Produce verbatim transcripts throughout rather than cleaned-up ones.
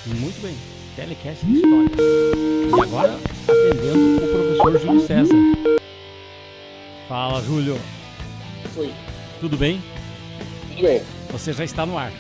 Muito bem. Telecast de História. E agora, atendendo o professor Júlio César. Fala, Júlio. Oi. Tudo bem? Tudo bem. Você já está no ar.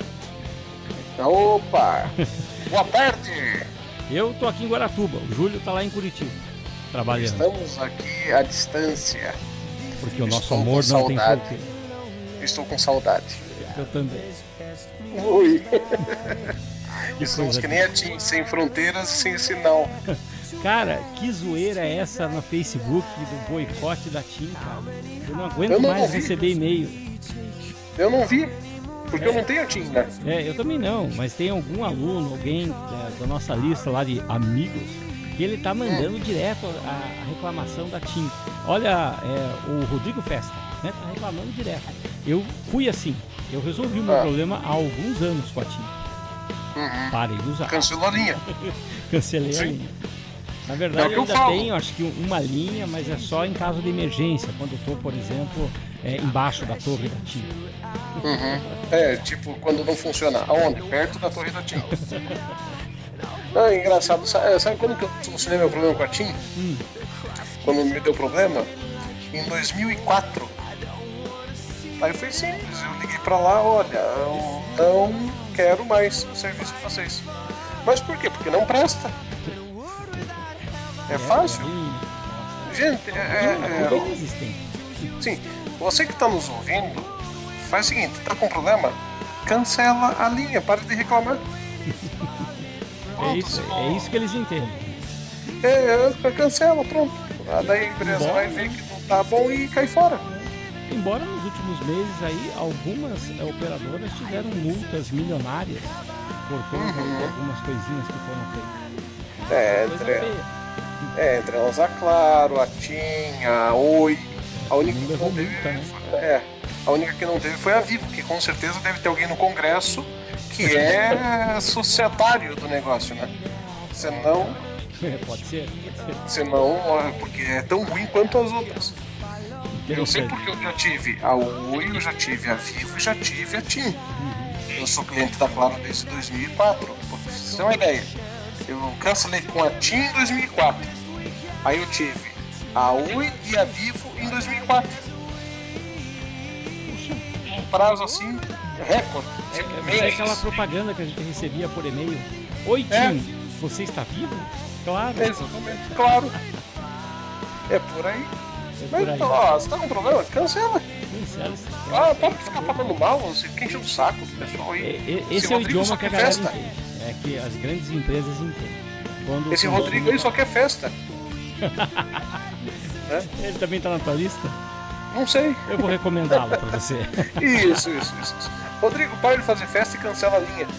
Opa! Boa tarde! Eu tô aqui em Guaratuba, o Júlio tá lá em Curitiba, trabalhando. Estamos aqui à distância. Porque o nosso Estou amor com não saudade. tem fronteira. Estou com saudade. Eu também. Ui! Que Estamos coisa que nem a Tim, sem fronteiras, sem sinal. Cara, que zoeira é essa no Facebook do boicote da TIM, cara? Eu não aguento Eu não mais ouvi. receber e-mail. Eu não vi, porque eu não tenho Tim, né? É, eu também não, mas tem algum aluno, alguém é, da nossa lista lá de amigos, que ele tá mandando Hum. direto a, a reclamação da TIM. Olha, é, o Rodrigo Festa, né, tá reclamando direto. Eu fui assim, eu resolvi o meu Ah. problema há alguns anos com a TIM. Uhum. Parei de usar. Cancelou a linha. Cancelei a Sim. linha. Na É verdade, o que eu eu ainda falo. tenho, acho que uma linha, mas é só em caso de emergência, quando eu tô, por exemplo, é, embaixo da torre da TIM. Uhum. É, tipo, quando não funciona. Aonde? Perto da torre da Tim. Ah, engraçado. Sabe, sabe quando que eu solucionei meu problema com a Tim? Hum. Quando me deu problema? Em dois mil e quatro. Aí foi simples, eu liguei pra lá, olha, eu não quero mais o serviço de vocês. Mas por quê? Porque não presta. É fácil. Hum. Gente, é, Hum, é, tudo é é, inexistente. sim, você que tá nos ouvindo, faz o seguinte, tá com problema? Cancela a linha, para de reclamar. É isso, é isso que eles entendem. É, é, cancela, pronto. Ah, daí a empresa Embora, vai ver que não tá bom e cai fora. Embora nos últimos meses aí algumas é, operadoras tiveram multas milionárias por conta de Uhum. algumas coisinhas que foram feitas. É, Coisa entre, feia. é, entre elas a Claro, a TIM, a Oi. A única Não que levou não teve, multa, né? é, a única que não teve foi a Vivo, que com certeza deve ter alguém no Congresso que é societário do negócio, né? Senão, Pode ser, pode ser. senão, ó, porque é tão ruim quanto as outras. Eu sei Interessante. porque eu já tive a Oi, eu já tive a Vivo e já tive a TIM. Eu sou cliente da Claro desde dois mil e quatro, pra você ter uma ideia. Eu cancelei com a TIM em dois mil e quatro. Aí eu tive a Oi e a Vivo em dois mil e quatro. Um prazo assim, recorde. Tipo, Mas é mês. aquela propaganda que a gente recebia por e-mail. Oi, Tim, É. você está vivo? Claro. Exatamente, claro. É por aí. É Mas por aí. então, ó, você tá com problema? Cancela. Cancela esse Ah, pode ficar falando mal, você fica enchendo o saco do pessoal aí. É, é, esse Esse é o Rodrigo só idioma que a quer galera festa. entende. É que as grandes empresas entendem. Quando Esse o Rodrigo consumo- aí só quer festa. Ele também tá na tua lista? Não sei. Eu vou recomendá-lo pra você. Isso, isso, isso, isso. Rodrigo, para de fazer festa e cancela a linha.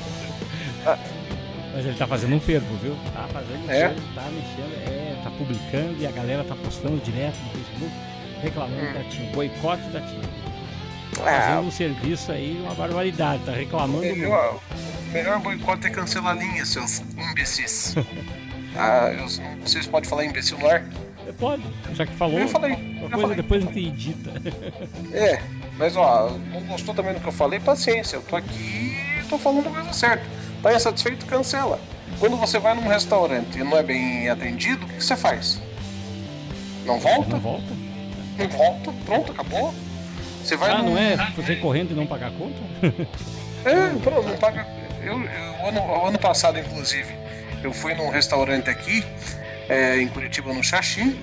Mas ele tá fazendo um fervo, viu? Tá fazendo um É? fervo, tá mexendo, é, tá publicando e a galera tá postando direto no Facebook, reclamando Hum. da TIM, boicote da TIM. Tá Ah, fazendo um serviço aí, uma barbaridade, tá reclamando muito. melhor, o melhor boicote é cancelar a linha, seus imbecis. Ah, eu não sei se pode falar imbecil no ar. Você pode, já que falou, Eu falei, uma eu coisa falei. depois a gente edita. É, mas ó, não gostou também do que eu falei? Paciência, eu tô aqui e tô falando a coisa certa. Tá insatisfeito? Cancela. Quando você vai num restaurante e não é bem atendido, o que você faz? Não volta? Não volta? Não volta, pronto, acabou. Você vai Ah, num... não é fazer correndo e não pagar a conta? É, pronto, não paga. Eu, eu ano, ano passado, inclusive, eu fui num restaurante aqui, é, em Curitiba, no Xaxim.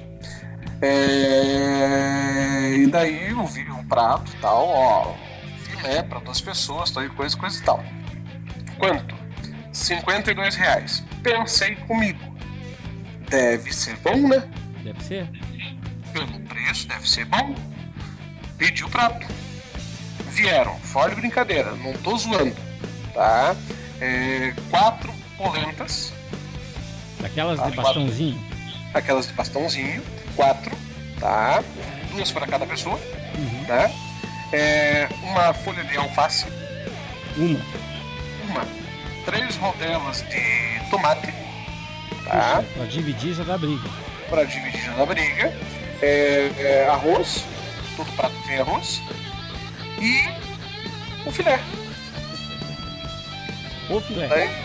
É, e daí eu vi um prato e tal, ó, filé para duas pessoas, tal, e coisa, coisa e tal. Quanto? cinquenta e dois reais. Pensei comigo, deve ser bom, né? Deve ser. Pelo preço, deve ser bom. Pedi o prato. Vieram, fora de brincadeira, não tô zoando, tá? É, quatro polentas, Daquelas Ah, de bastãozinho. aquelas de bastãozinho, quatro, tá? Duas para cada pessoa, Uhum. né? É, uma folha de alface, Uma. uma, três rodelas de tomate, tá? Puxa, pra dividir já dá briga. Para dividir na briga, é, é, arroz, todo prato tem arroz, e o filé. Ô filé. Daí,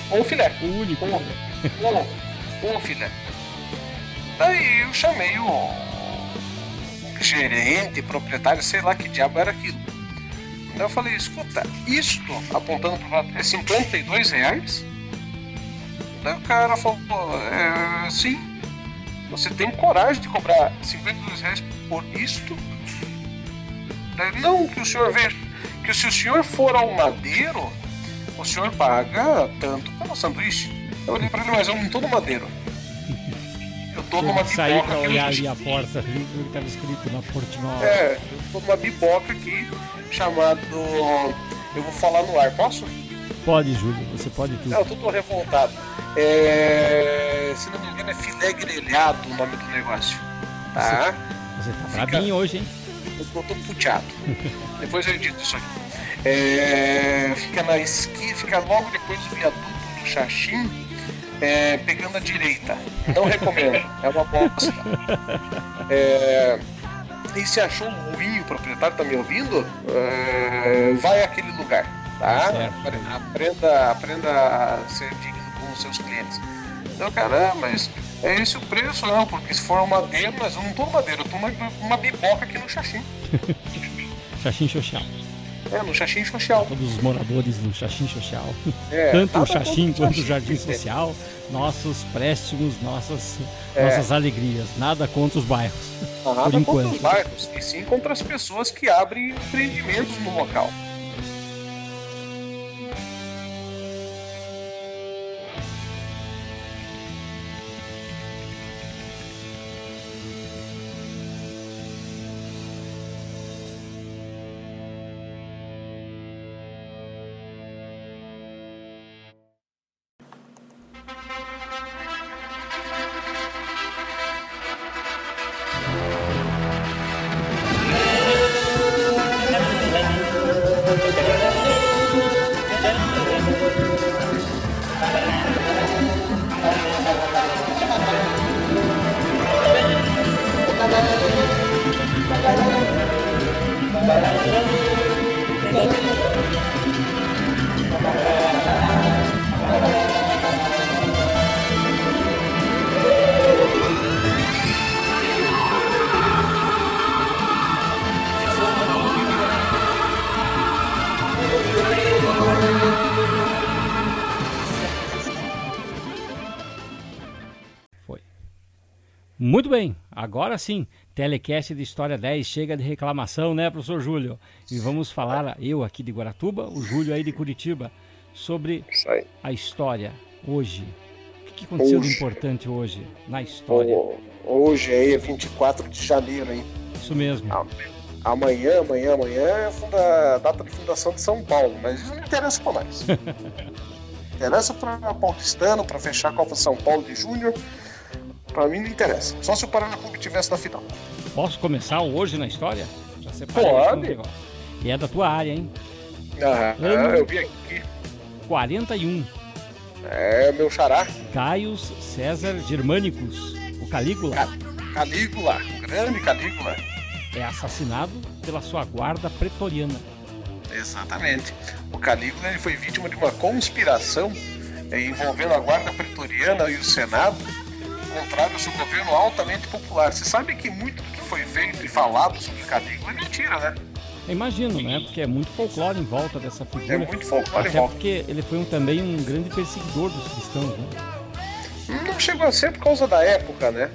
ou filé. O único. Ou, ou, ou filé. Daí eu chamei o gerente, proprietário, sei lá que diabo era aquilo. Daí eu falei, escuta, isto, apontando pro lado, é cinquenta e dois reais? Daí o cara falou, é, sim, você tem coragem de cobrar cinquenta e dois reais por isto? Daí, não, que o senhor veja, que se o senhor for ao Madeiro, o senhor paga tanto pelo sanduíche. Eu olhei pra ele, mas eu não tô no Madeiro. Eu tô numa biboca. Saí pra olhar ali a porta, viu o que estava escrito na Fortinova. É, eu tô numa biboca aqui, chamado... Eu vou falar no ar, posso? Pode, Júlio, você pode tudo. Não, eu tô revoltado. É... Se não me engano, é filé grelhado o nome do negócio. Tá? Você, você tá Fica... brabinho hoje, hein? Eu tô puteado. Depois eu edito isso aqui. É... Fica na esquina, fica logo depois do viaduto do Xaxim, é... pegando a direita. Não recomendo, é uma bosta. É... E se achou ruim, o proprietário tá me ouvindo, é... vai àquele lugar, tá? Aprenda, aprenda a ser digno com os seus clientes. Então, cara, mas é esse o preço, não, porque se for uma Madeira, mas eu não tô no Madeira, eu tô numa, numa biboca aqui no Xaxim. Xaxim Social. É, no Xaxim Social. Todos os moradores do Xaxim Social. É, tanto o Xaxim quanto o Jardim Social, nossos préstimos, nossas, é. nossas alegrias. Nada contra os bairros. Nada por enquanto. Contra os bairros, e sim contra as pessoas que abrem empreendimentos no local. Muito bem, agora sim, Telecast de História dez, chega de reclamação, né, professor Júlio? E vamos falar, eu aqui de Guaratuba, o Júlio aí de Curitiba, sobre a história hoje. O que aconteceu hoje, de importante hoje na história? Hoje aí é vinte e quatro de janeiro, hein? Isso mesmo. Amanhã, amanhã, amanhã é a data de fundação de São Paulo, mas isso não interessa para nós. Interessa para paulistano, para fechar a Copa São Paulo de Júnior. Pra mim não interessa. Só se o Paraná Clube tivesse na final. Posso começar hoje na história? Já separei. Pode. E é da tua área, hein? Ah, ano eu vi aqui. quarenta e um. É, meu xará. Gaius César Germanicus, o Calígula. Ca- Calígula, o grande Calígula. É assassinado pela sua guarda pretoriana. Exatamente. O Calígula ele foi vítima de uma conspiração envolvendo a guarda pretoriana e o Senado, contrário ao seu governo altamente popular. Você sabe que muito do que foi feito e falado sobre Calígula é mentira, né? Eu imagino, né? Porque é muito folclore em volta dessa figura. É muito folclore em Até volta. porque ele foi um, também um grande perseguidor dos cristãos, né? Não chegou a ser por causa da época, né?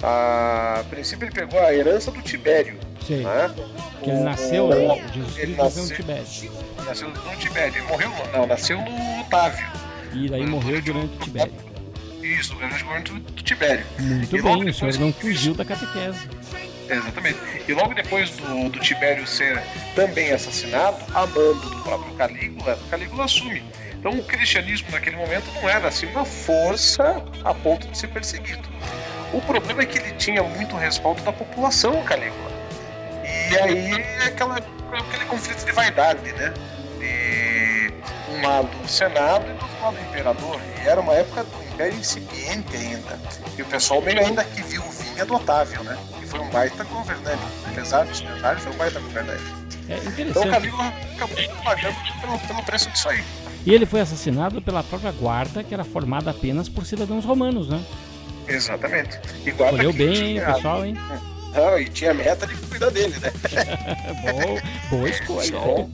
A princípio ele pegou a herança do Tibério. Sim. Né? Porque ele nasceu, o... né? Jesus ele Cristo nasceu nasceu no Tibério. Nasceu no Tibério. Ele morreu, não, nasceu no Otávio. E daí morreu durante o Tibério. Isso, durante o governo do Tibério. Muito e bem, o senhor não fugiu da catequese. Exatamente. E logo depois do, do Tibério ser também assassinado, a mando do próprio Calígula, Calígula assume. Então o cristianismo naquele momento não era assim uma força a ponto de ser perseguido. O problema é que ele tinha muito respaldo da população, Calígula. E aí é aquela, aquele conflito de vaidade, né? De um lado o Senado e do outro lado o Imperador. E era uma época do Império incipiente ainda. E o pessoal meio ainda que viu o vinha do Otávio, né? E foi um baita governante. Apesar dos pesares, foi um baita governante. É interessante. Então o Calígula acabou pagando pelo, pelo preço disso aí. E ele foi assassinado pela própria guarda, que era formada apenas por cidadãos romanos, né? Exatamente. E guarda Escolheu bem, tinha... hein, pessoal, hein? Não, e tinha meta de cuidar dele, né? boa, boa escolha.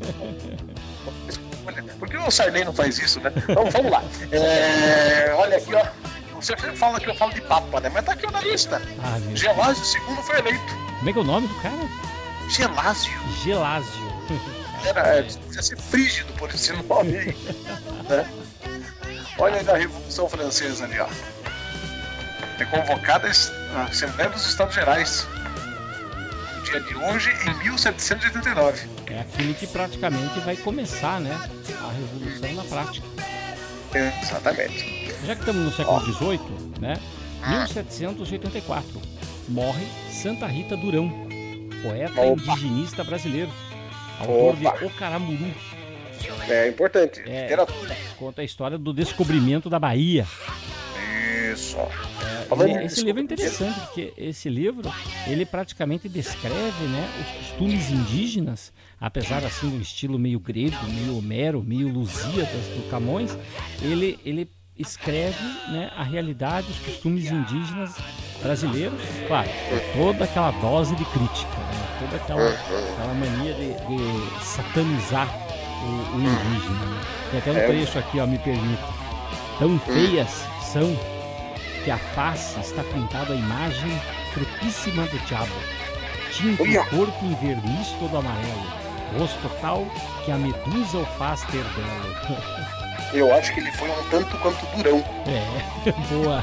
Por que o Sarney não faz isso, né? Então, vamos lá. É, olha aqui, ó. Você fala que eu falo de Papa, né? Mas tá aqui na lista. Ah, Gelásio segundo foi eleito. Como é que é o nome do cara? Gelásio. Gelásio. Era, devia ser frígido por esse nome aí. Né? Olha aí da Revolução Francesa ali, ó. É convocada a Assembleia dos Estados Gerais. No dia de hoje, em mil setecentos e oitenta e nove. É aquilo que praticamente vai começar, né? A Revolução na prática. Exatamente. Já que estamos no século dezoito, né? mil setecentos e oitenta e quatro. Morre Santa Rita Durão, poeta Opa. indigenista brasileiro. Autor Opa. de O Caramuru. É importante. É, Literatura. Conta a história do descobrimento da Bahia. Isso. É, esse livro é interessante, porque esse livro, ele praticamente descreve, né, os costumes indígenas, apesar assim do estilo meio grego, meio Homero, meio Lusíadas do Camões, ele, ele escreve, né, a realidade, os costumes indígenas brasileiros, claro, toda aquela dose de crítica, né, toda aquela, aquela mania de, de satanizar o, o indígena. Né. Tem até um trecho aqui, ó, me permite. Tão feias são que a face está pintada a imagem crepíssima do diabo. Tinta o corpo em verniz todo amarelo, rosto tal que a medusa o faz ter belo. Eu acho que ele foi um tanto quanto Durão. É, boa.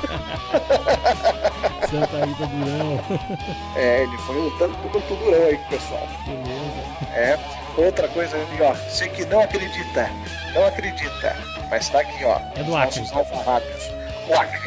Santa Rita Durão. É, ele foi um tanto quanto Durão aí, pessoal. Beleza. É, outra coisa ali, ó. Você que não acredita, não acredita, mas tá aqui, ó. É do Acre. Nossos alfarrábios. O Acre.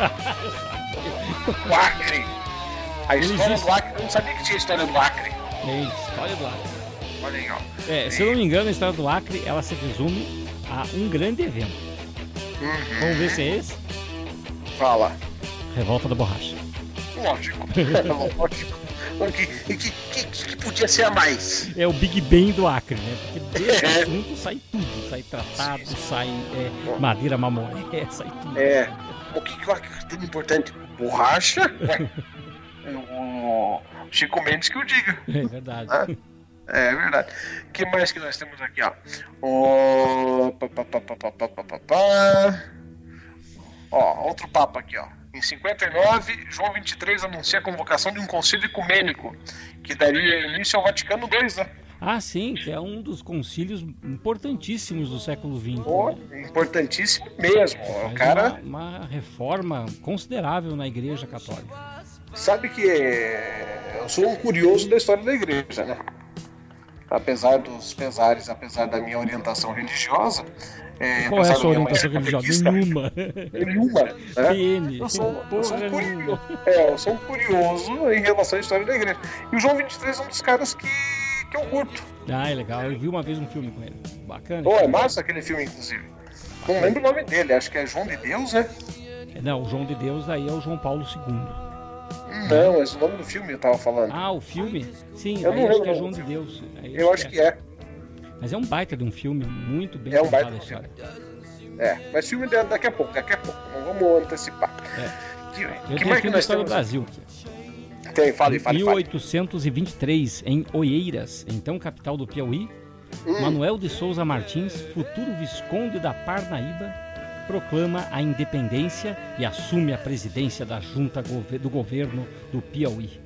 O Acre. A história do Acre, eu não sabia que tinha história do Acre. Tem história do Acre. Olha aí, ó. É, se eu não me engano, a história do Acre, ela se resume a um grande evento. Uhum. Vamos ver se é esse? Fala. Revolta da Borracha. Lógico. Lógico. O que, que, que, que podia ser a mais? É o Big Bang do Acre, né? Porque desse assunto sai tudo. Sai tratado, sai é, madeira mamoré, sai tudo. É. O que, que o Acre tem de importante? Borracha? Ué. O Chico Mendes que o diga. É verdade. Ah, é verdade. O que mais que nós temos aqui, ó? O... Pá, pá, pá, pá, pá, pá, pá, pá. Ó, outro papo aqui, ó. Em cinquenta e nove, João vinte e três anuncia a convocação de um concílio ecumênico que daria início ao Vaticano dois, né? Ah, sim, que é um dos concílios importantíssimos do século vinte. Oh, né? Importantíssimo mesmo. O Faz cara... uma, uma reforma considerável na Igreja Católica. Sabe que eu sou um curioso da história da Igreja, né? Apesar dos pesares, apesar da minha orientação religiosa... É, Qual é a sua orientação religiosa? Nenhuma. Nenhuma. Né? Eu, sou, eu, sou um curioso, é, eu sou um curioso em relação à história da igreja. E o João vinte e três é um dos caras que, que eu curto. Ah, é legal. Eu vi uma vez um filme com ele. Bacana. Oh, é massa aquele filme, inclusive. Não lembro o nome dele, acho que é João de Deus, né? Não, o João de Deus aí é o João Paulo segundo. Não, mas o nome do filme eu tava falando. Ah, o filme? Sim, eu aí não acho lembro que é João de Deus. Aí eu acho que é. que é. Mas é um baita de um filme, muito bem é um baita a história. É, mas filme daqui a pouco, daqui a pouco. Não vamos antecipar. É. Que, eu que tenho mais aqui que na nós história temos? do Brasil. Aqui. Tem, fale, fale, mil oitocentos e vinte e três, em Oeiras, então capital do Piauí, hum. Manuel de Souza Martins, futuro visconde da Parnaíba, proclama a independência e assume a presidência da junta do governo do Piauí.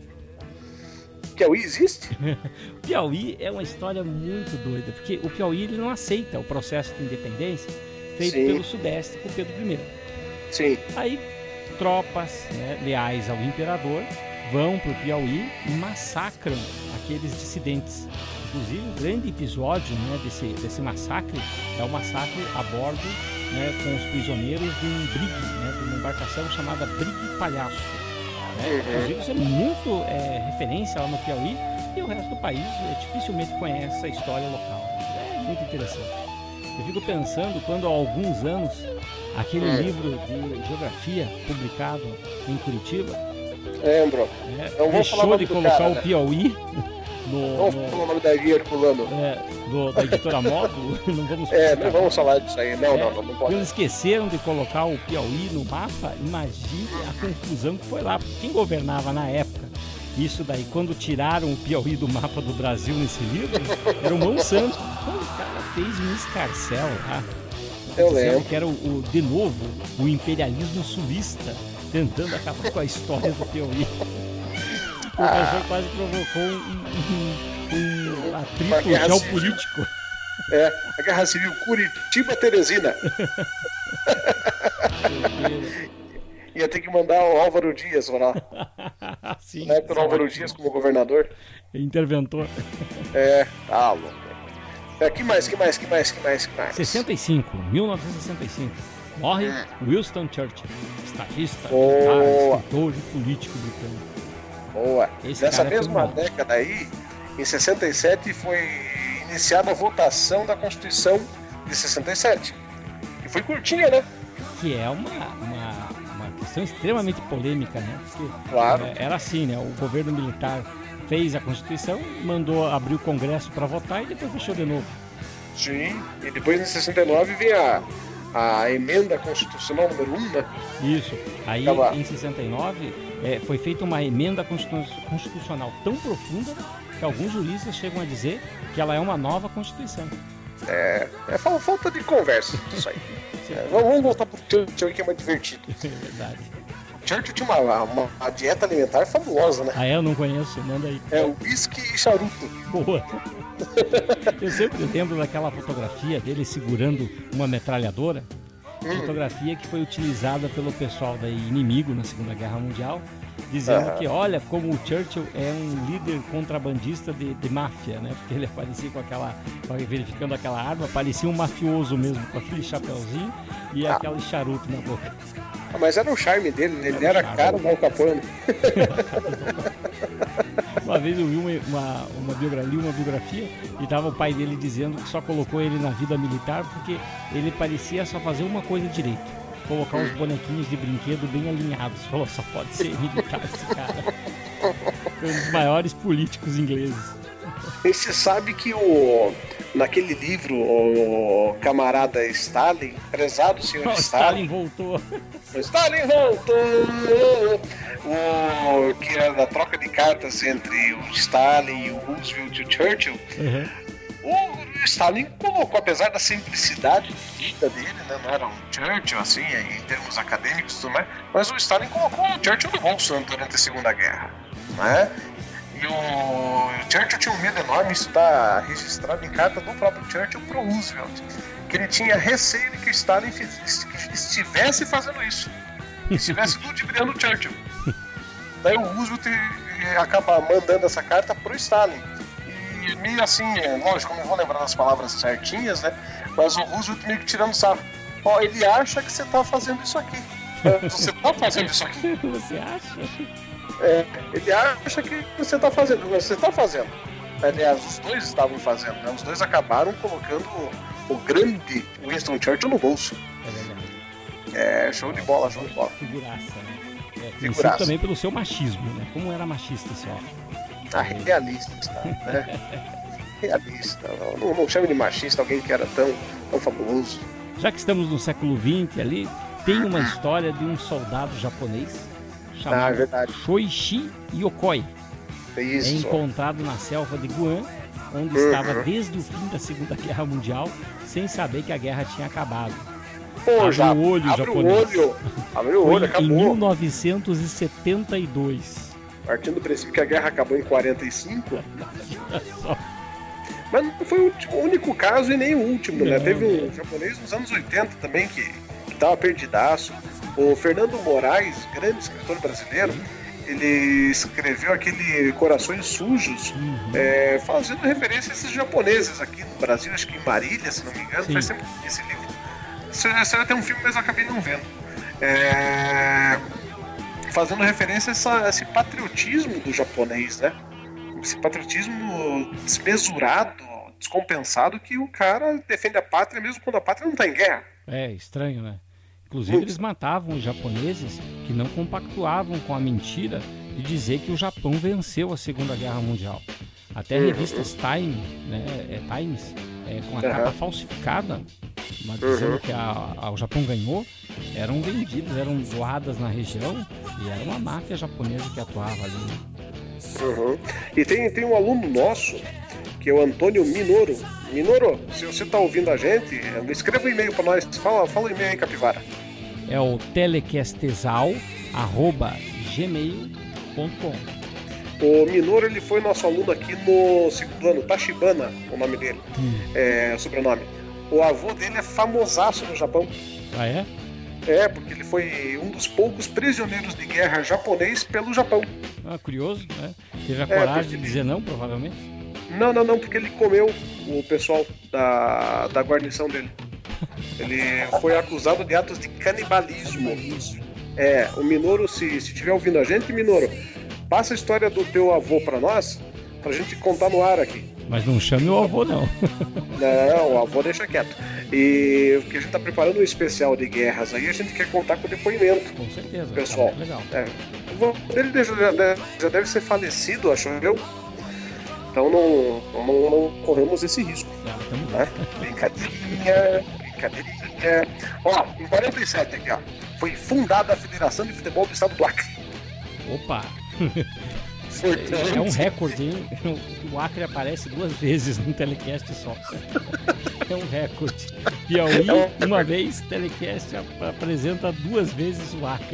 Piauí existe? O Piauí é uma história muito doida, porque o Piauí ele não aceita o processo de independência feito Sim. pelo Sudeste por Pedro primeiro. Sim. Aí tropas, né, leais ao imperador vão para o Piauí e massacram aqueles dissidentes. Inclusive, um grande episódio, né, desse, desse massacre é o massacre a bordo, né, com os prisioneiros de um brigue, né, de uma embarcação chamada Brigue Palhaço. Né? Inclusive, isso é muito é, referência lá no Piauí e o resto do país é, dificilmente conhece a história local. É muito interessante. Eu fico pensando quando há alguns anos aquele hum. livro de geografia publicado em Curitiba Lembro. É, deixou de colocar cara, o Piauí No, vamos no... falar o nome da guia Herculano. É, do, da editora Módulo, não vamos É, não vamos falar disso aí, não, é, não, não, não pode. Eles esqueceram de colocar o Piauí no mapa, imagine a confusão que foi lá, porque quem governava na época, isso daí, quando tiraram o Piauí do mapa do Brasil nesse livro, era o Monsanto. Então, o cara fez um escarcéu lá. Eu lembro. Que era o, o, de novo, o imperialismo sulista, tentando acabar com a história do Piauí. O professor ah. quase provocou um, um, um atrito geopolítico. É, a Guerra Civil Curitiba-Teresina. Ia ter que mandar o Álvaro Dias lá. Sim, na época do Álvaro ótimo. Dias como governador. Interventor. É, tá louco. É, que mais, que mais, que mais, que mais, que mais? sessenta e cinco, mil novecentos e sessenta e cinco. Morre hum. Winston Churchill, estadista, escritor e político britânico. Boa. Esse Nessa mesma década aí, em sessenta e sete, foi iniciada a votação da Constituição de sessenta e sete. E foi curtinha, né? Que é uma, uma, uma questão extremamente polêmica, né? Porque claro. é, era assim, né? O governo militar fez a Constituição, mandou abrir o Congresso para votar e depois fechou de novo. Sim, e depois em sessenta e nove vem a, a emenda constitucional número um, né? Isso, aí Acaba. em sessenta e nove é, foi feita uma emenda constitucional tão profunda que alguns juristas chegam a dizer que ela é uma nova Constituição. É, é falta de conversa isso aí. É, vamos voltar pro Churchill que é mais divertido. É verdade. Churchill tinha uma, uma, uma dieta alimentar fabulosa, né? Ah, é? Eu não conheço, manda aí. É o whisky e charuto. Boa. Eu sempre lembro daquela fotografia dele segurando uma metralhadora. Hum. Fotografia que foi utilizada pelo pessoal daí inimigo na Segunda Guerra Mundial, dizendo ah. que olha como o Churchill é um líder contrabandista de, de máfia, né? Porque ele aparecia com aquela, verificando aquela arma, parecia um mafioso mesmo, com aquele chapéuzinho e ah. aquele charuto na boca. Ah, mas era o charme dele, né? Ele era, era caro do Al Capone. Uma vez eu vi uma, uma, uma, biografia, uma biografia e tava o pai dele dizendo que só colocou ele na vida militar porque ele parecia só fazer uma coisa direito: colocar os bonequinhos de brinquedo bem alinhados. Falou, só pode ser militar esse cara. Foi um dos maiores políticos ingleses. E você sabe que o, naquele livro, o camarada Stalin, prezado senhor oh, Stalin... Stalin voltou. O Stalin voltou! O, que era da troca de cartas entre o Stalin e o Roosevelt e o Churchill. Uhum. O Stalin colocou, apesar da simplicidade de vida dele, né, não era um Churchill assim, em termos acadêmicos e tudo mais, mas o Stalin colocou o Churchill no bolso durante a Segunda Guerra, né? E o Churchill tinha um medo enorme, isso está registrado em carta do próprio Churchill para o Roosevelt, que ele tinha receio de que o Stalin estivesse fazendo isso, estivesse ludibriando o Churchill. Daí o Roosevelt acaba mandando essa carta para o Stalin. E meio assim, é, lógico, não vou lembrar das palavras certinhas, né? Mas o Roosevelt meio que tirando sarro. Ó, ele acha que você está fazendo isso aqui. Você está fazendo isso aqui. Você acha? É, ele acha que você está fazendo, você está fazendo. Aliás, os dois estavam fazendo, né? Os dois acabaram colocando o, o grande Winston Churchill no bolso. É verdade. É, show de bola, show de bola. Figuraça, né? É, Figuraça. Também pelo seu machismo, né? Como era machista esse homem? Ah, realista, né? Realista. Não, não chame de machista alguém que era tão, tão fabuloso. Já que estamos no século vinte ali, tem uma história de um soldado japonês chamado ah, é Shoichi Yokoi. Isso. É encontrado na selva de Guam, onde uhum. estava desde o fim da Segunda Guerra Mundial, sem saber que a guerra tinha acabado. Pô, abre já, o olho, abre japonês. o olho, abre o olho, acabou. Em mil novecentos e setenta e dois. Partindo do princípio que a guerra acabou em quarenta e cinco. Mas não foi o único caso e nem o último, não, né? Teve um é. japonês nos anos oitenta também que estava perdidaço. O Fernando Moraes, grande escritor brasileiro, uhum. ele escreveu aquele Corações Sujos, uhum. é, fazendo referência a esses japoneses aqui no Brasil, acho que em Marília, se não me engano. Sim. Faz sempre esse livro. Esse até um filme, mas eu acabei não vendo. É, fazendo referência a, essa, a esse patriotismo do japonês, né? Esse patriotismo desmesurado, descompensado, que o cara defende a pátria mesmo quando a pátria não está em guerra. É estranho, né? Inclusive eles matavam os japoneses que não compactuavam com a mentira de dizer que o Japão venceu a Segunda Guerra Mundial. Até revistas Time, né, é, Times, é, com a uhum. capa falsificada, mas dizendo uhum. que a, a, o Japão ganhou, eram vendidas, eram doadas na região, e era uma máfia japonesa que atuava ali. Uhum. E tem, tem um aluno nosso, que é o Antônio Minoro. Minoro, se você está ouvindo a gente, escreva um e-mail para nós. Fala, fala o e-mail aí, Capivara. É o telecastesal arroba gmail ponto com. O Minoro, ele foi nosso aluno aqui no segundo ano, Tachibana, o nome dele, hum. é o sobrenome. O avô dele é famosaço no Japão. Ah, é? É, porque ele foi um dos poucos prisioneiros de guerra japonês pelo Japão. Ah, curioso, né? Teve a coragem é, de dizer não, provavelmente? Não, não, não, porque ele comeu o pessoal da, da guarnição dele. Ele foi acusado de atos de canibalismo. É, o Minoro, se estiver ouvindo a gente, Minoro, passa a história do teu avô pra nós, pra gente contar no ar aqui. Mas não chame o avô, não. Não, o avô deixa quieto. E porque a gente tá preparando um especial de guerras aí, a gente quer contar com o depoimento. Com certeza. Pessoal. Tá legal. É. O avô dele já, já deve ser falecido, acho eu. Então não, não, não corremos esse risco. Ah, né? Brincadeirinha, brincadeirinha. Ó, em quarenta e sete aqui, ó, foi fundada a Federação de Futebol do Estado do Acre. Opa! É, é um recorde, hein? O Acre aparece duas vezes num telecast só. É um recorde. Piauí, uma vez, telecast apresenta duas vezes o Acre.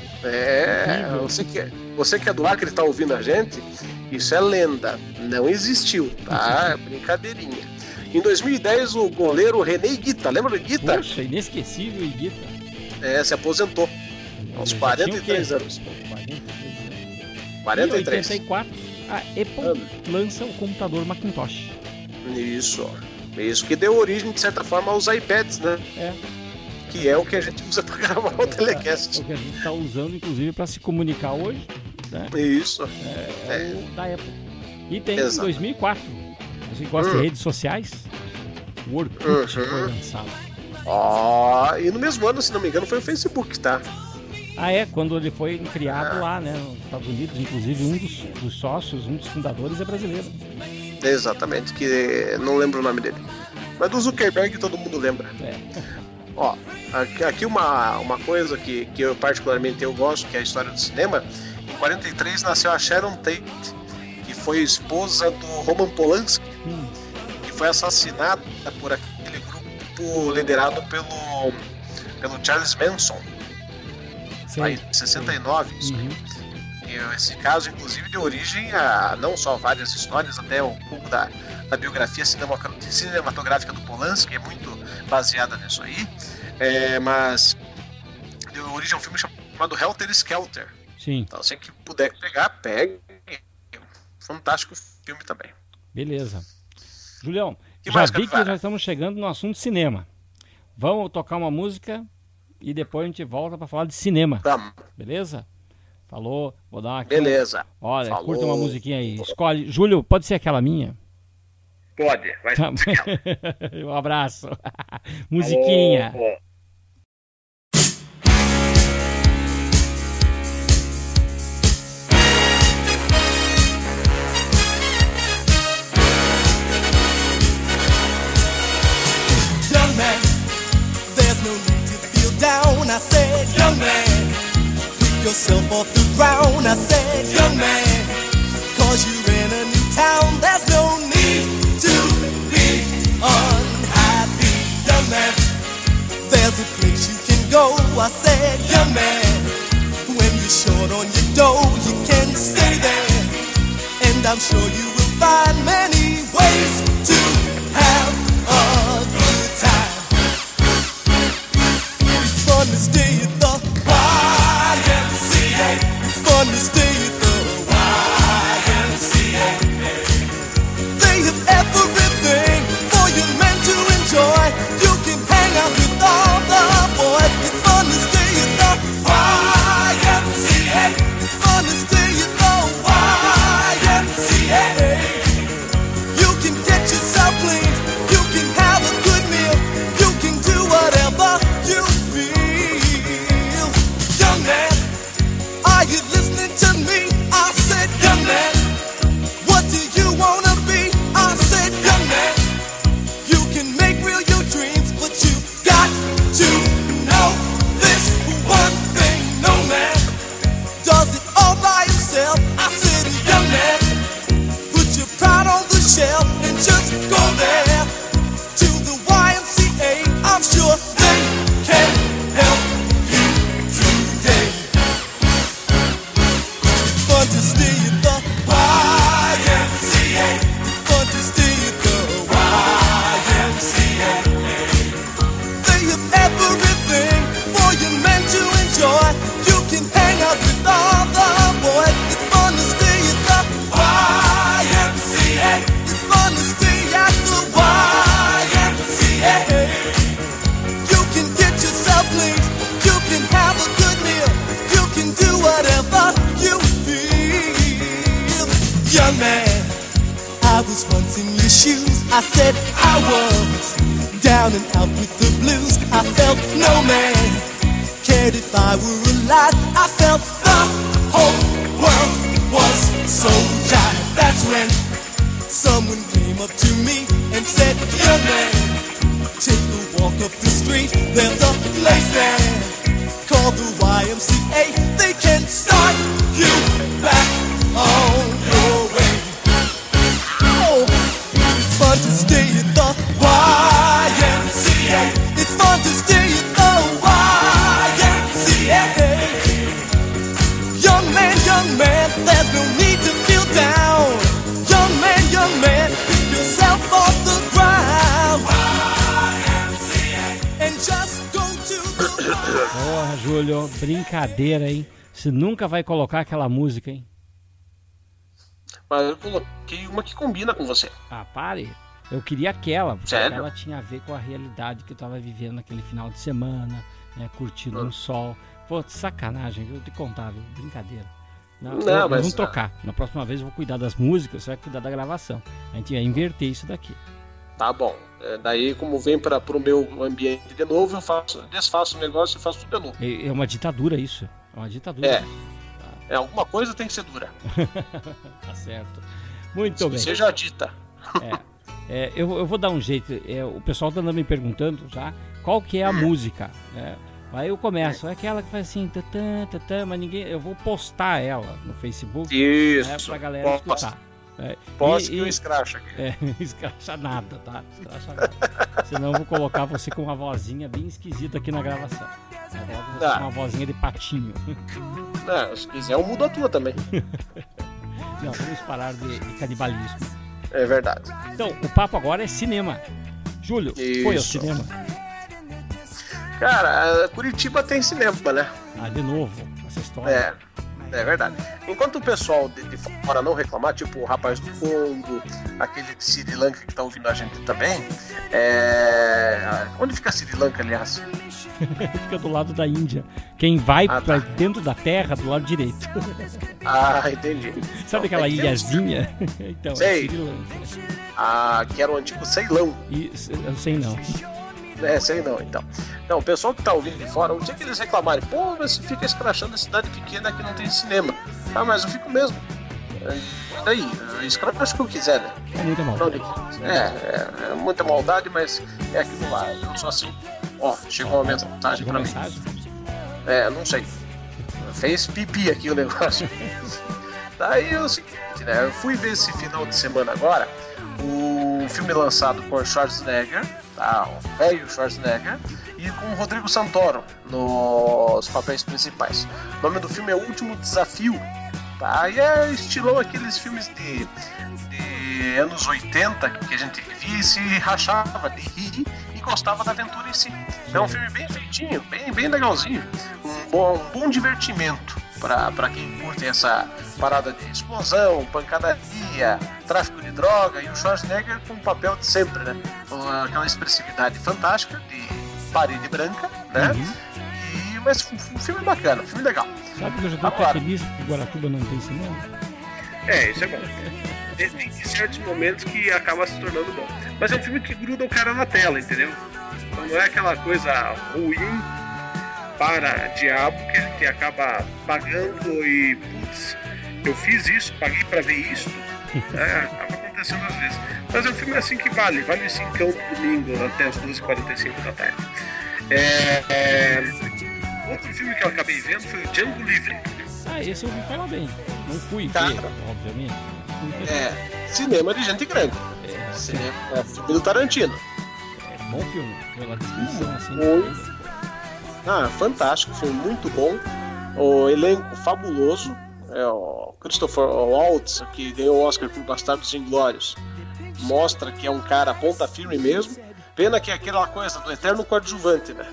É, você que, você que é do Acre e tá ouvindo a gente, isso é lenda, não existiu, tá? Brincadeirinha. Em dois mil e dez, o goleiro René Higuita, lembra do Higuita? Poxa, inesquecível Higuita. É, se aposentou, aos quarenta e três anos. quarenta e três. Em oitenta e quatro, a Apple ah. lança o computador Macintosh. Isso, isso que deu origem, de certa forma, aos iPads, né? É. Que é o que a gente usa para gravar o telecast. É o que a gente está usando, inclusive, para se comunicar hoje. Né? Isso. É, é, é o da Apple. E tem em dois mil e quatro. Você gosta hum. de redes sociais? O Orkut uhum. foi lançado. Ó, oh, e no mesmo ano, se não me engano, foi o Facebook, tá? Ah, é, quando ele foi criado ah. lá, né, nos Estados Unidos, inclusive um dos, dos sócios, um dos fundadores é brasileiro. Exatamente, que não lembro o nome dele. Mas do Zuckerberg todo mundo lembra. É. Ó, aqui, aqui uma, uma coisa que, que eu particularmente eu gosto, que é a história do cinema. Em quarenta e três nasceu a Sharon Tate, que foi esposa do Roman Polanski, hum. que foi assassinada por aquele grupo liderado pelo, pelo Charles Manson. Sim. Aí, em sessenta e nove, isso. Uhum. E esse caso, inclusive, deu origem a não só várias histórias, até um pouco da, da biografia cinematográfica do Polanski, que é muito baseada nisso aí, é, mas deu origem a um filme chamado Helter Skelter. Sim. Então, se que puder pegar, pegue. Fantástico filme também. Beleza. Julião, que já vi que já estamos chegando no assunto cinema. Vamos tocar uma música e depois a gente volta para falar de cinema. Vamos. Beleza? Falou, vou dar uma aqui. Beleza. Olha, Falou. Curta uma musiquinha aí. Escolhe. Júlio, pode ser aquela minha? Pode, vai ser um abraço. Musiquinha. Falou. Young man, there's no need to feel down. I said, young man, pick yourself off the ground. I said, young man, cause you're in a new town. There's no need to be unhappy. Young man, there's a place you can go. I said, young man, when you're short on your dough, you can stay there. And I'm sure you will find many ways to have a good time. It's fun to stay at the Y M C A. It's fun to stay at the Y M C A. They have everything for young men to enjoy. You can hang out with all the boys. It's fun to stay at the Y M C A. It's fun to stay at the Y M C A. You can get yourself clean. shoes. I said I was down and out with the blues. I felt no man cared if I were alive. I felt the whole world was so jive. That's when someone came up to me and said, young man, take a walk up the street. There's a place there called the Y M C A. They can start you back on your way. Oh, it's fun to stay at the Y M C A. It's fun to stay at the Y M C A. Young man, young man, there's no need to feel down. Young man, young man, pick yourself off the ground. Y M C A. And just go to the... Porra, Júlio, brincadeira, hein? Você nunca vai colocar aquela música, hein? Mas eu coloquei uma que combina com você. Ah, pare. Eu queria aquela, porque Sério? ela tinha a ver com a realidade que eu tava vivendo naquele final de semana, né? Curtindo Hum. um sol. Pô, sacanagem, eu te contar, viu? Brincadeira. Não, Não, eu, mas- vamos trocar. Na próxima vez eu vou cuidar das músicas, você vai cuidar da gravação. A gente vai inverter isso daqui. Tá bom. É, daí, como vem para pro meu ambiente de novo, eu faço, desfaço o negócio e faço tudo de novo. É, é uma ditadura isso. É uma ditadura. É. É, alguma coisa tem que ser dura. Tá certo. Muito bem. Seja dita. É, é, eu, eu vou dar um jeito. É, o pessoal tá andando me perguntando já qual que é a música. Né? Aí eu começo, é aquela que faz assim, tatã, tatã, mas ninguém. Eu vou postar ela no Facebook, né, Isso. pra galera Posso, escutar. É, posso e- que eu e- escracho aqui. É, escracha nada, tá? Escracha nada. Senão eu vou colocar você com uma vozinha bem esquisita aqui na gravação. Eu coloco você Tá. com uma vozinha de patinho. Não, se quiser, eu mudo a tua também. Não, vamos parar de, de canibalismo. É verdade. Então, o papo agora é cinema. Júlio, foi ao Isso. cinema? Cara, Curitiba tem cinema, né? Ah, de novo, essa história. É, é verdade. Enquanto o pessoal de, de fora não reclamar, tipo o rapaz do Congo, aquele de Sri Lanka que tá ouvindo a gente também, é... Onde fica Sri Lanka, aliás? Fica do lado da Índia. Quem vai Ah, pra tá. dentro da terra, do lado direito. Ah, entendi. Sabe Então, aquela é que tem- ilhazinha? Então, Sei. é Sri Lanka. Ah, que era o antigo Ceilão. E, eu sei não. É, sei não, então. Então, o pessoal que tá ouvindo de fora, o dia que eles reclamarem, pô, mas você fica escrachando a cidade pequena que não tem cinema. Ah, mas eu fico mesmo. E daí? Eu escracho o que eu quiser, né? É muita Não, maldade. de- é, é, é muita maldade, mas é aquilo lá. Eu sou assim. Ó, chegou uma mensagem Chegou pra mim. mensagem? É, não sei. Fez pipi aqui o negócio. Daí é o seguinte, né? Eu fui ver esse final de semana agora o filme lançado por Schwarzenegger, tá? O velho Schwarzenegger, e com o Rodrigo Santoro nos papéis principais. O nome do filme é O Último Desafio, tá? E é estilão aqueles filmes de, de anos oitenta que a gente via e se rachava de rir e gostava da aventura em si. É um filme bem feitinho, bem, bem legalzinho, um bom, um bom divertimento para quem curte essa parada de explosão, pancadaria, tráfico de droga, e o Schwarzenegger com o papel de sempre, né? Com aquela expressividade fantástica de parede branca, né? Uhum. E, mas o filme é bacana, um filme legal. Sabe que eu já tô até Agora. feliz que Guaratuba não tem cinema? É, isso é bom. Tem, tem certos momentos que acaba se tornando bom. Mas é um filme que gruda o cara na tela, entendeu? Então não é aquela coisa ruim para diabo que a gente acaba pagando e, putz, eu fiz isso, paguei para ver isso. É, acaba acontecendo às vezes. Mas é um filme assim que vale, vale o cincão do domingo até as duas e quarenta e cinco da tarde. É, é... Outro filme que eu acabei vendo foi o Django Livre. Ah, esse eu ouvi falar bem. Não fui Tá. ver, obviamente. É, cinema de gente grande. É, Cinema, é filme do Tarantino. é bom filme. Pela descrição, assim. Muito. Ah, fantástico, filme muito bom. O elenco fabuloso. É o Christopher Waltz, que ganhou o Oscar por Bastardos Inglórios. Mostra que é um cara ponta firme mesmo. Pena que é aquela coisa do eterno coadjuvante, né?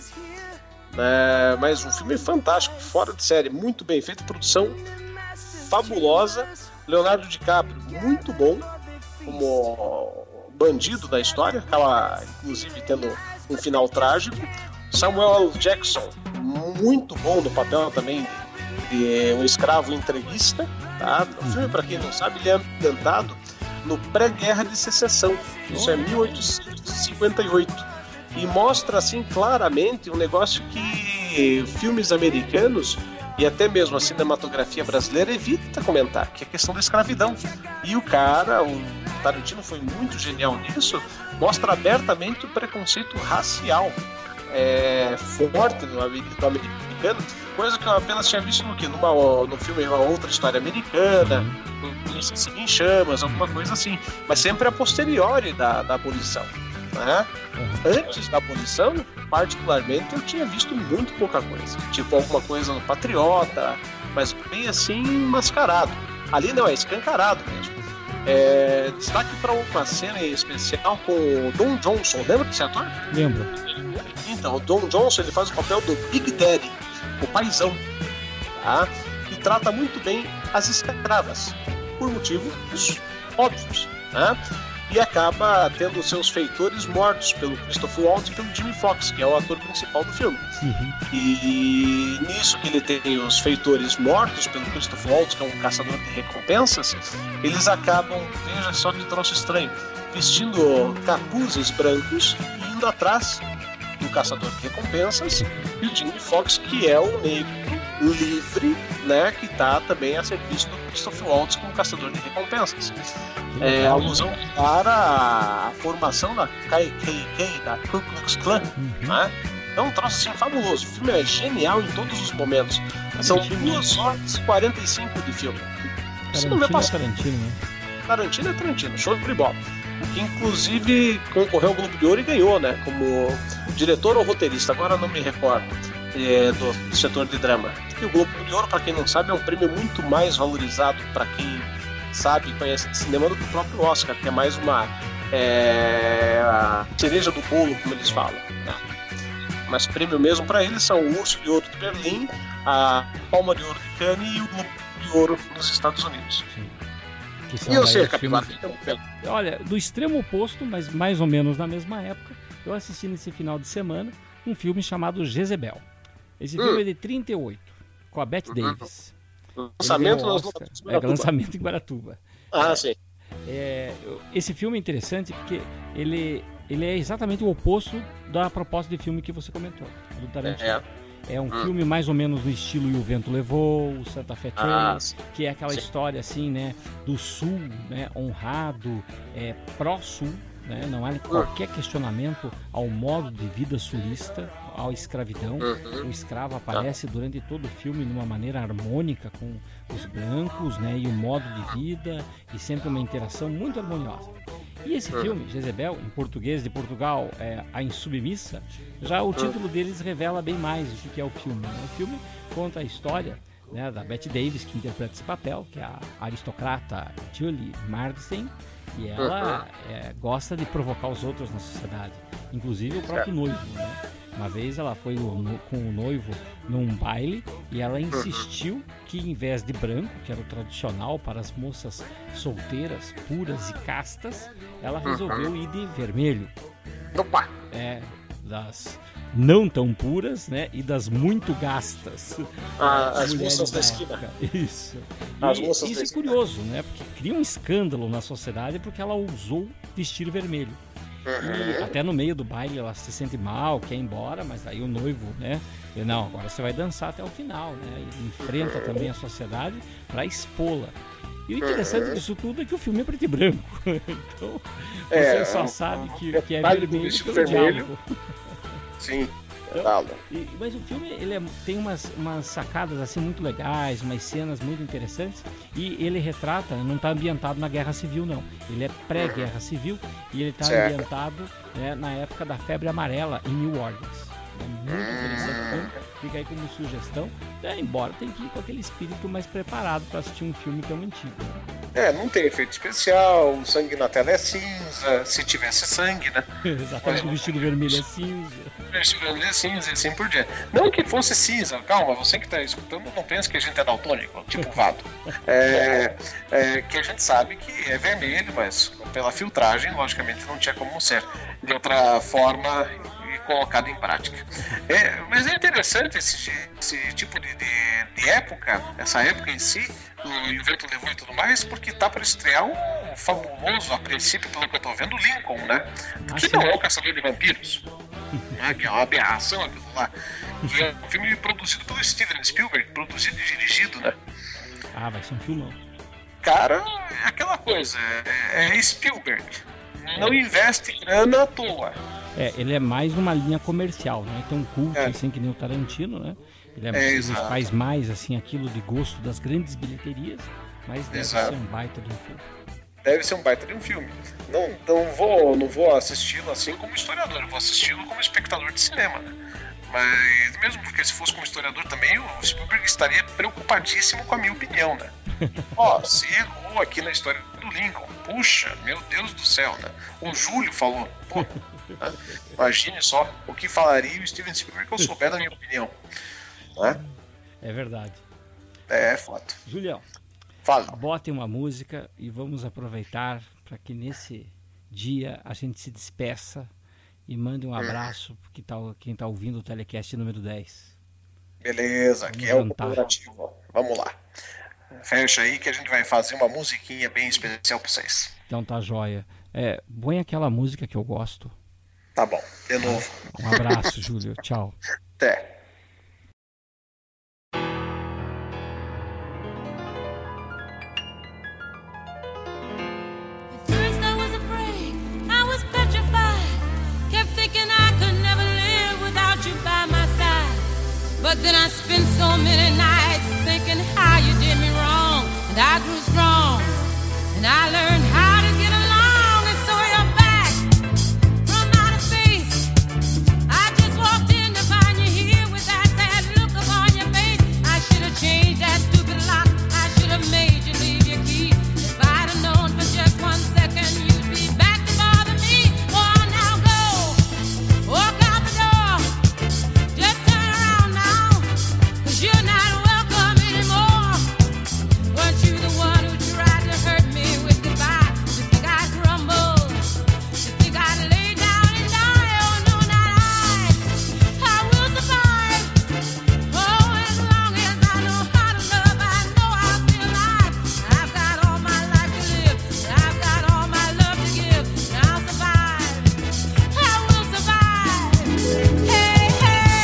É, mas um filme fantástico, fora de série, muito bem feito, produção fabulosa. Leonardo DiCaprio, muito bom como bandido da história, acaba inclusive tendo um final trágico. Samuel L. Jackson, muito bom no papel também de um escravo entreguista, tá? O filme, para quem não sabe, ele é ambientado no pré-guerra de secessão. Isso é mil oitocentos e cinquenta e oito. E mostra assim claramente um negócio que filmes americanos e até mesmo a cinematografia brasileira evita comentar, que é a questão da escravidão. E o cara, o Tarantino foi muito genial nisso, mostra abertamente o preconceito racial é, forte no americano, coisa que eu apenas tinha visto no, quê? Numa, no filme Uma Outra História Americana, no em Chamas, alguma coisa assim, mas sempre a posteriori da, da abolição. Né? Antes da abolição, particularmente, eu tinha visto muito pouca coisa, tipo alguma coisa no Patriota, mas bem assim mascarado. Ali não, é escancarado mesmo. É, destaque para uma cena especial com o Don Johnson. Lembra desse ator? Lembro. Então, o Don Johnson, ele faz o papel do Big Daddy, o paizão, tá? E trata muito bem as escravas, por motivos óbvios, né? E acaba tendo seus feitores mortos pelo Christopher Waltz e pelo Jimmy Fox, que é o ator principal do filme. Uhum. E nisso que ele tem os feitores mortos pelo Christopher Waltz, que é um caçador de recompensas, eles acabam, veja só que troço estranho, vestindo capuzes brancos e indo atrás do caçador de recompensas e o Jimmy Fox, que é o negro livre, né, que está também a serviço do Christopher Waltz como caçador de recompensas. É, alusão para a formação da K K K, da Ku Klux Klan, uhum. Né? É um troço assim fabuloso. O filme é genial em todos os momentos. São duas horas e quarenta e cinco de filme. Tarantino não é Tarantino, né? Tarantino é Tarantino, show de bola. Que inclusive concorreu ao Globo de Ouro e ganhou, né? Como diretor ou roteirista, agora não me recordo, é, do setor de drama. E o Globo de Ouro, para quem não sabe, é um prêmio muito mais valorizado para quem sabe e conhece de cinema do que o próprio Oscar, que é mais uma é, a cereja do bolo, como eles falam, né? Mas prêmio mesmo para eles são o Urso de Ouro de Berlim, a Palma de Ouro de Cannes e o Globo de Ouro nos Estados Unidos. Sim. E eu sei, Capivara, olha, do extremo oposto, mas mais ou menos na mesma época, eu assisti nesse final de semana um filme chamado Jezebel. Esse hum. filme é de trinta e oito, com a Bette Davis. Lançamento nas é, lançamento em Guaratuba. Ah, sim. É, esse filme é interessante porque ele, ele é exatamente o oposto da proposta de filme que você comentou, do Tarantino. É, é um hum. filme mais ou menos no estilo E o Vento Levou, o Santa Fe Train, ah, que é aquela sim. história assim, né, do Sul, né, honrado, é, pró-Sul, né, não há qualquer questionamento ao modo de vida sulista, à escravidão. Uhum. O escravo aparece durante todo o filme de uma maneira harmônica com os brancos, né, e o modo de vida, e sempre uma interação muito harmoniosa. E esse uhum. filme, Jezebel, em português de Portugal, é A Insubmissa, já o título deles revela bem mais o que é o filme. O filme conta a história, né, da Bette Davis, que interpreta esse papel, que é a aristocrata Julie Marsden, e ela uhum. é, gosta de provocar os outros na sociedade, inclusive o próprio noivo, né? Uma vez ela foi no, com o noivo num baile e ela insistiu que em vez de branco, que era o tradicional para as moças solteiras, puras e castas, ela resolveu ir de vermelho. Opa! É, das não tão puras, né, e das muito gastas. Ah, as moças da esquina. Isso. As e, moças isso é curioso, né, porque cria um escândalo na sociedade porque ela ousou vestir vermelho. E até no meio do baile ela se sente mal, quer ir embora, mas aí o noivo, né? E não, agora você vai dançar até o final, né? Ele enfrenta também a sociedade para expô-la. E o interessante disso tudo é que o filme é preto e branco. Então é, você só sabe que, que é vermelho pelo diálogo. Sim. Então, e, mas o filme ele é, tem umas, umas sacadas assim muito legais, umas cenas muito interessantes, e ele retrata, não está ambientado na Guerra Civil não, ele é pré-Guerra Civil e ele está ambientado, né, na época da febre amarela em New Orleans. É muito interessante, então fica aí como sugestão, é, embora tem que ir com aquele espírito mais preparado para assistir um filme tão antigo. É, não tem efeito especial, o sangue na tela é cinza, se tivesse sangue, né? Exatamente, o vestido vermelho é cinza. O vestido vermelho é cinza e assim por diante. Não que fosse cinza, calma, você que está escutando não pensa que a gente é daltônico, tipo Vado. É, é, que a gente sabe que é vermelho, mas pela filtragem, logicamente, não tinha como ser de outra forma colocado em prática. É, mas é interessante esse, esse tipo de, de, de época, essa época em si, do E o Vento Levou e tudo mais, porque tá para estrear um fabuloso, a princípio, pelo que eu tô vendo, Lincoln, né? Que não é o Caçador de Vampiros. Né? Que é uma aberração aquilo lá. Que é um filme produzido pelo Steven Spielberg, produzido e dirigido, né? Ah, vai ser um filmão. Cara, é aquela coisa, é, é Spielberg. Não investe grana à toa. É, ele é mais uma linha comercial, não é tão culto, é. assim que nem o Tarantino, né? Ele, é, é, ele faz mais assim aquilo de gosto das grandes bilheterias, mas deve exato. ser um baita de um filme. Deve ser um baita de um filme. Não, não vou, não vou assisti-lo assim como historiador, eu vou assisti-lo como espectador de cinema, né? Mas mesmo porque se fosse como historiador também, o Spielberg estaria preocupadíssimo com a minha opinião, né? Ó, oh, você errou aqui na história do Lincoln. Puxa, meu Deus do céu, né? O Júlio falou, pô, né? Imagine só o que falaria o Steven Spielberg que eu souber da minha opinião. Né? É verdade. É, é foda. Julião, fala. Botem uma música e vamos aproveitar para que nesse dia a gente se despeça e mande um abraço hum. para tá, quem está ouvindo o Telecast número dez. Beleza, aqui é o cooperativo. Vamos lá. Fecha aí que a gente vai fazer uma musiquinha bem especial para vocês. Então tá joia. É, põe aquela música que eu gosto. Tá bom, de novo. Um abraço, Júlio. Tchau. Até. But then I spent so many nights thinking how you did me wrong, and I grew strong, and I learned how to get along, and so you're back from outer space. I just walked in to find you here with that sad look upon your face. I should have changed that stupid lock, I should have made you leave your key. If I'd have known for just one second you'd be back to bother me. Oh, now go, walk out the door, just turn around now. You're not welcome anymore. Weren't you the one who tried to hurt me with goodbye? You think I'd crumble? You think I'd lay down and die? Oh no, not I. I will survive. Oh, as long as I know how to love, I know I'll be alive. I've got all my life to live, I've got all my love to give, and I'll survive. I will survive. Hey, hey.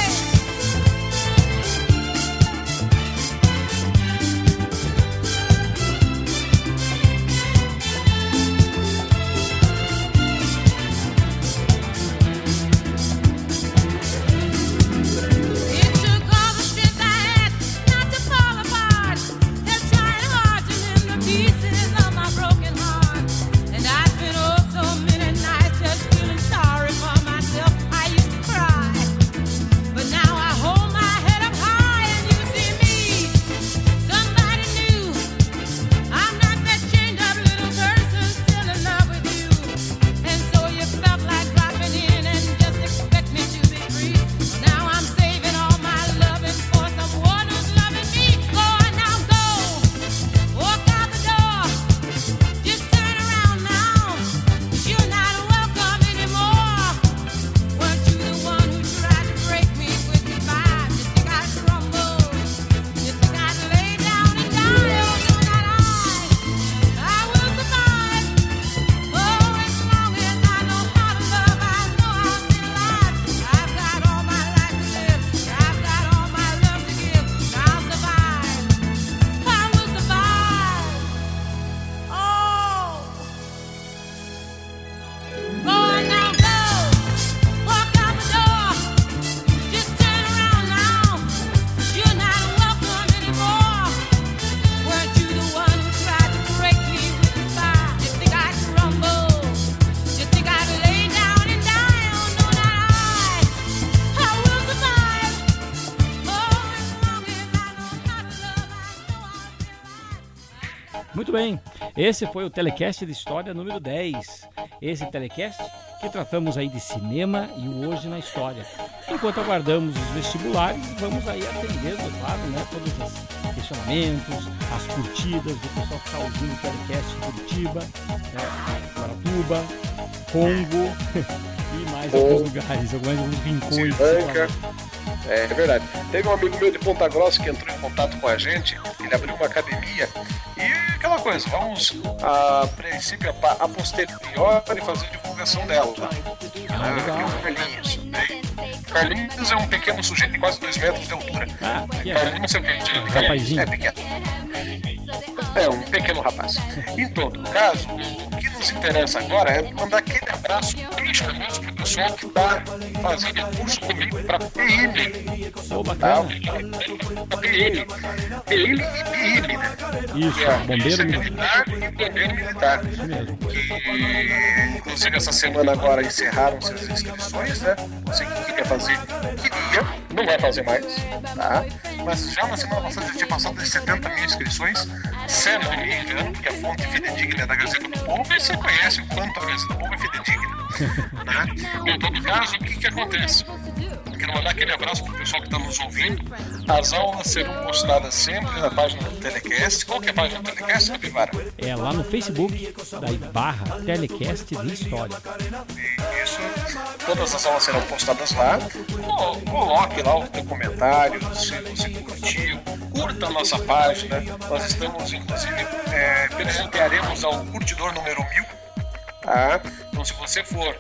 It took all the strength I had not to fall apart. They're trying hard to mend the pieces of my broken heart. And I spent oh so many nights just feeling sorry for myself. I used to cry, but now I hold my head up high and you see me, somebody new. I'm not that chained up little person still in love with you. And so you felt like dropping in and just expect me to be free. Now I'm saving all my loving for someone who's loving me. Go on now, go, walk out the door, just turn around now. You're not welcome anymore. Weren't you the one who tried to break me with goodbye? You think I'd crumble? You think I'd lay down and die? Oh no, not I. I will survive. Oh, as long as I know how to love, I know I'll be alive. I've got all my life to live, I've got all my love to give, and I'll survive. I will survive. Oh, go on now, go, walk out the door, just turn around now. You're not welcome anymore. Weren't you the one who tried to break me with goodbye? You think I'd crumble? You think I'd lay down and die? Oh no, not I. I will survive. Oh, as long as I know how to love, I know I'll be alive. Muito bem, esse foi o Telecast de História número dez. Esse Telecast que tratamos aí de cinema e o Hoje na História. Enquanto aguardamos os vestibulares, vamos aí atendendo, claro, né, todos os questionamentos, as curtidas do pessoal que está ouvindo o Telecast em Curitiba, né, Guaratuba, Congo e mais alguns lugares, alguns rincões. É, é verdade. Teve um amigo meu de Ponta Grossa que entrou em contato com a gente, ele abriu uma academia e aquela coisa, vamos a princípio, a, a posteriori fazer divulgação dela. Ah, legal. Ah, Carlinhos. Carlinhos é um pequeno sujeito de quase dois metros de altura. Ah, que é. Carlinhos, não sei o que. Um rapazinho. É pequeno. É, um pequeno rapaz. Em todo caso, o que nos interessa agora é mandar aquele abraço principalmente para o pessoal que está fazendo curso comigo para P M. Oh, bacana. Para P M. P M e P M, né? Isso, que é bombeiro militar e bombeiro militar. Isso mesmo. Que, inclusive, essa semana agora encerraram-se as inscrições, né? Você que queria fazer, queria, não vai fazer mais, tá? Mas já na semana passada já tinha passado de setenta mil inscrições, se não me engano, porque a fonte fidedigna é da Gazeta do Povo, e você conhece o quanto a Gazeta do Povo é fidedigna, né? Em todo caso, o que que acontece? Quero mandar aquele abraço para o pessoal que está nos ouvindo. As aulas serão postadas sempre na página do Telecast. Qual que é a página do Telecast, Capivara? É lá no Facebook, daí barra Telecast de História. Isso. Todas as aulas serão postadas lá. Coloque lá o seu comentário, se você curtiu. Curta a nossa página. Nós estamos, inclusive, é, presentearemos ao curtidor número mil. Tá? Então, se você for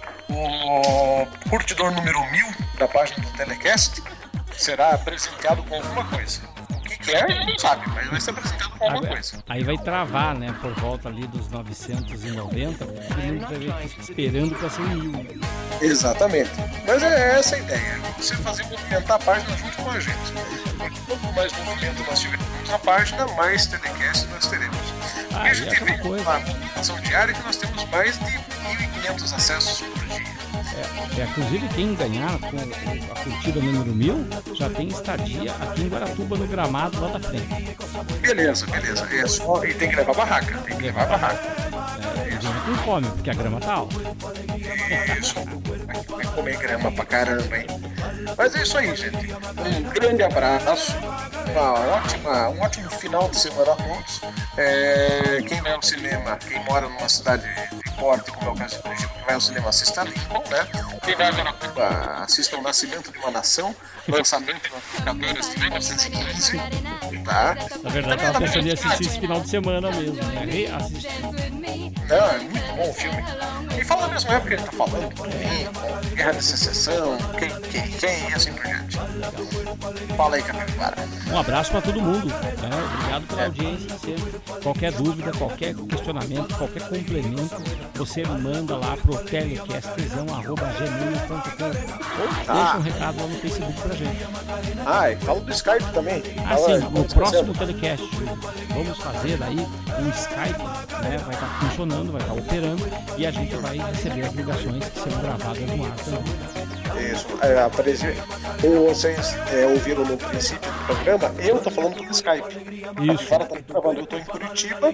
o curtidor número mil da página do Telecast, será presenteado com alguma coisa. O que, que é, ele não sabe, mas vai ser presenteado com alguma Aí, coisa. aí vai travar, né? Por volta ali dos novecentos e noventa, todo mundo vai ver esperando para ser mil. Exatamente. Mas é essa a ideia. Você fazer movimentar a página junto com a gente. Quanto mais movimento nós tivermos na página, mais Telecast nós teremos. Ah, e a gente é vê coisa. uma publicação diária que nós temos mais de mil e quinhentos acessos por dia. É, é, inclusive quem ganhar com a curtida número mil já tem estadia aqui em Guaratuba, no gramado lá da frente. Beleza, beleza. É só... E tem que levar barraca. Tem que levar barraca. É, vindo com fome, porque a grama tá alta. Isso. Vai comer grama pra caramba, hein? Mas é isso aí, gente. Um grande abraço. Uma ótima, um ótimo final de semana a todos. É, quem vai ao cinema, quem mora numa cidade de porte, como é o caso de Curitiba, quem vai ao cinema assista Lincoln, né? Quem vai a Guaratuba, assista o Nascimento de uma Nação, lançamento na quatorze de mil novecentos e quinze, tá? Na verdade, eu tava pensando em assistir esse final de semana mesmo, né? Reassistir. Não, é muito bom o filme. E fala da mesma época que ele tá falando, Lincoln, Guerra de Secessão, quem, quem, quem e assim por diante. Fala aí, Capivara. Um abraço para todo mundo, né? Obrigado pela audiência sempre. Qualquer dúvida, qualquer questionamento, qualquer complemento, você manda lá pro telecastzão arroba gmail ponto com ou Ah. deixa um recado lá no Facebook pra gente. Ah, e fala do Skype também. Ah, Fala, sim, no próximo telecast vamos fazer aí um Skype, né? Vai estar funcionando, vai estar operando e a gente vai receber as ligações que serão gravadas no ar também. Isso, é, aparece, como vocês é, ouviram no princípio do programa, eu tô falando pelo Skype. Isso. Agora tá gravando, eu tô em Curitiba,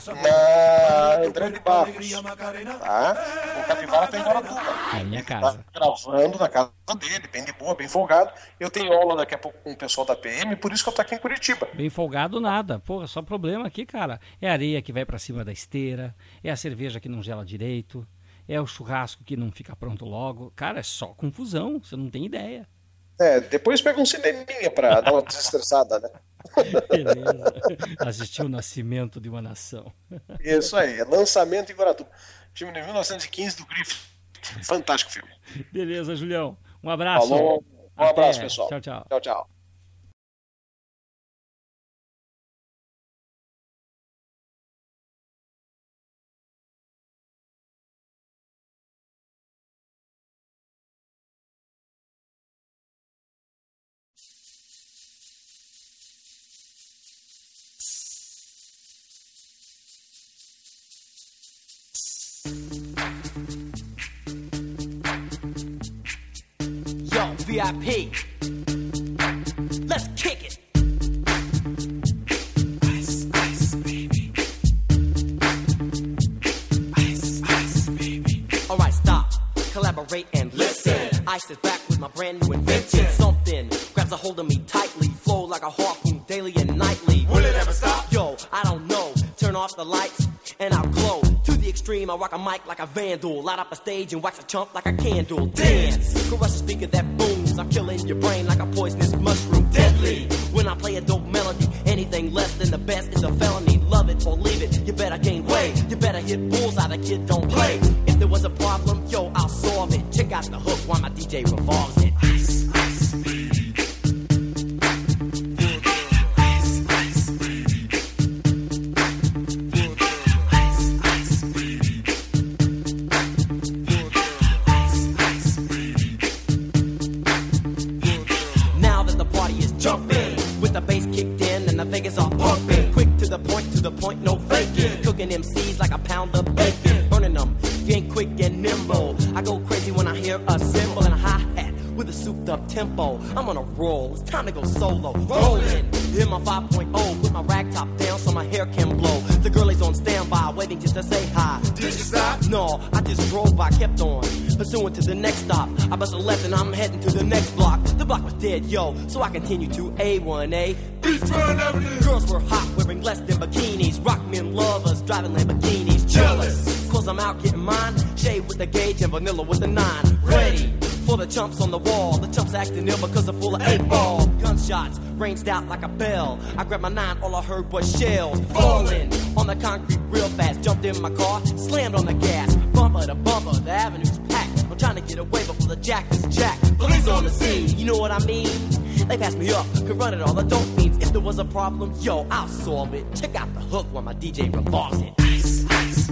na André de Barros, tá? O Capivara tá em Guaratuba. É minha Tá casa. gravando na casa dele, bem de boa, bem folgado. Eu tenho aula daqui a pouco com o pessoal da P M, por isso que eu tô aqui em Curitiba. Bem folgado nada. Porra, só problema aqui, cara. É a areia que vai pra cima da esteira, é a cerveja que não gela direito, é o churrasco que não fica pronto logo. Cara, é só confusão, você não tem ideia. É, depois pega um cineminha pra dar uma desestressada, né? Beleza. Assistiu o Nascimento de uma Nação. Isso aí, é lançamento em Guaratuba. Filme de mil novecentos e quinze do Griffith. Fantástico filme. Beleza, Julião. Um abraço. Falou. Um Até. abraço, pessoal. Tchau, tchau. Tchau, tchau. Yo, V I P. Let's kick it. Ice, ice, baby. Ice, ice, baby. Alright, stop, collaborate and listen. I sit back with my brand new invention. Something grabs a hold of me tightly, flow like a harpoon daily and nightly. Will it ever stop? Yo, I don't know. Turn off the lights and I'll glow. To the extreme, I rock a mic like a vandal. Light up a stage and wax a chump like a candle. Dance, crush a speaker that booms. I'm killing your brain like a poisonous mushroom. Deadly, when I play a dope melody. Anything less than the best is a felony. Love it or leave it, you better gain weight. You better hit bullseye, the kid don't play. If there was a problem, yo, I'll solve it. Check out the hook while my D J revolves it. Ice, ice, point, no faking. Cooking M Cs like a pound of bacon. Burning them, if you ain't quick and nimble. I go crazy when I hear a cymbal and a hi-hat with a souped up tempo. I'm on a roll, it's time to go solo. Rolling, hit my five point oh, put my rag top down so my hair can blow. The girl is on standby, waiting just to say hi. Did you stop? No, I just drove by, kept on pursuing to the next stop. I bust a left and I'm heading to the next block. The block was dead, yo, so I continue to A one A. Girls were hot, wearing less than bikinis. Rock men lovers, driving Lamborghinis. Jealous, cause I'm out getting mine. Shade with the gauge and vanilla with the nine. Ready for the chumps on the wall. The chumps acting ill because they're full of eight ball. Gunshots ranged out like a bell. I grabbed my nine, all I heard was shells falling on the concrete real fast. Jumped in my car, slammed on the gas. Bumper to bumper, the avenue's packed. I'm trying to get away before the jack is jacked. Police on the scene, you know what I mean? They pass me up, could run it all, the dope fiends. If there was a problem, yo, I'll solve it. Check out the hook while my D J revolves it. Ice, ice,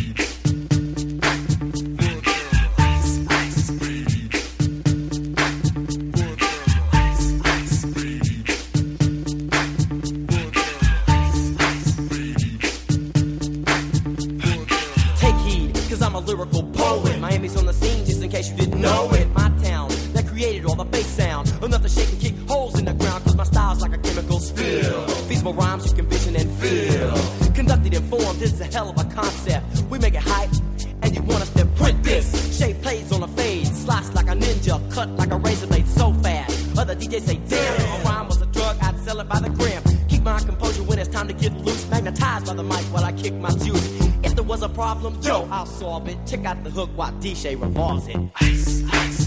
take heed, cause I'm a lyrical poet. Miami's on the scene, just in case you didn't know it. My town, that created all the bass sound. Enough to shake and kick holes in the ground, cause my style's like a chemical spill. Feasible rhymes you can vision and feel. Conducted in form, this is a hell of a concept. We make it hype, and you want us to print this. Shape plays on a fade, slice like a ninja, cut like a razor blade so fast. Other D Js say, damn, if a rhyme was a drug, I'd sell it by the gram. Keep my composure when it's time to get loose. Magnetized by the mic while I kick my juice. If there was a problem, yo, I'll solve it. Check out the hook while D J revolves it. Ice, ice,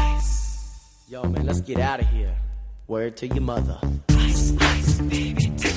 get out of here. Word to your mother. Ice, ice, baby.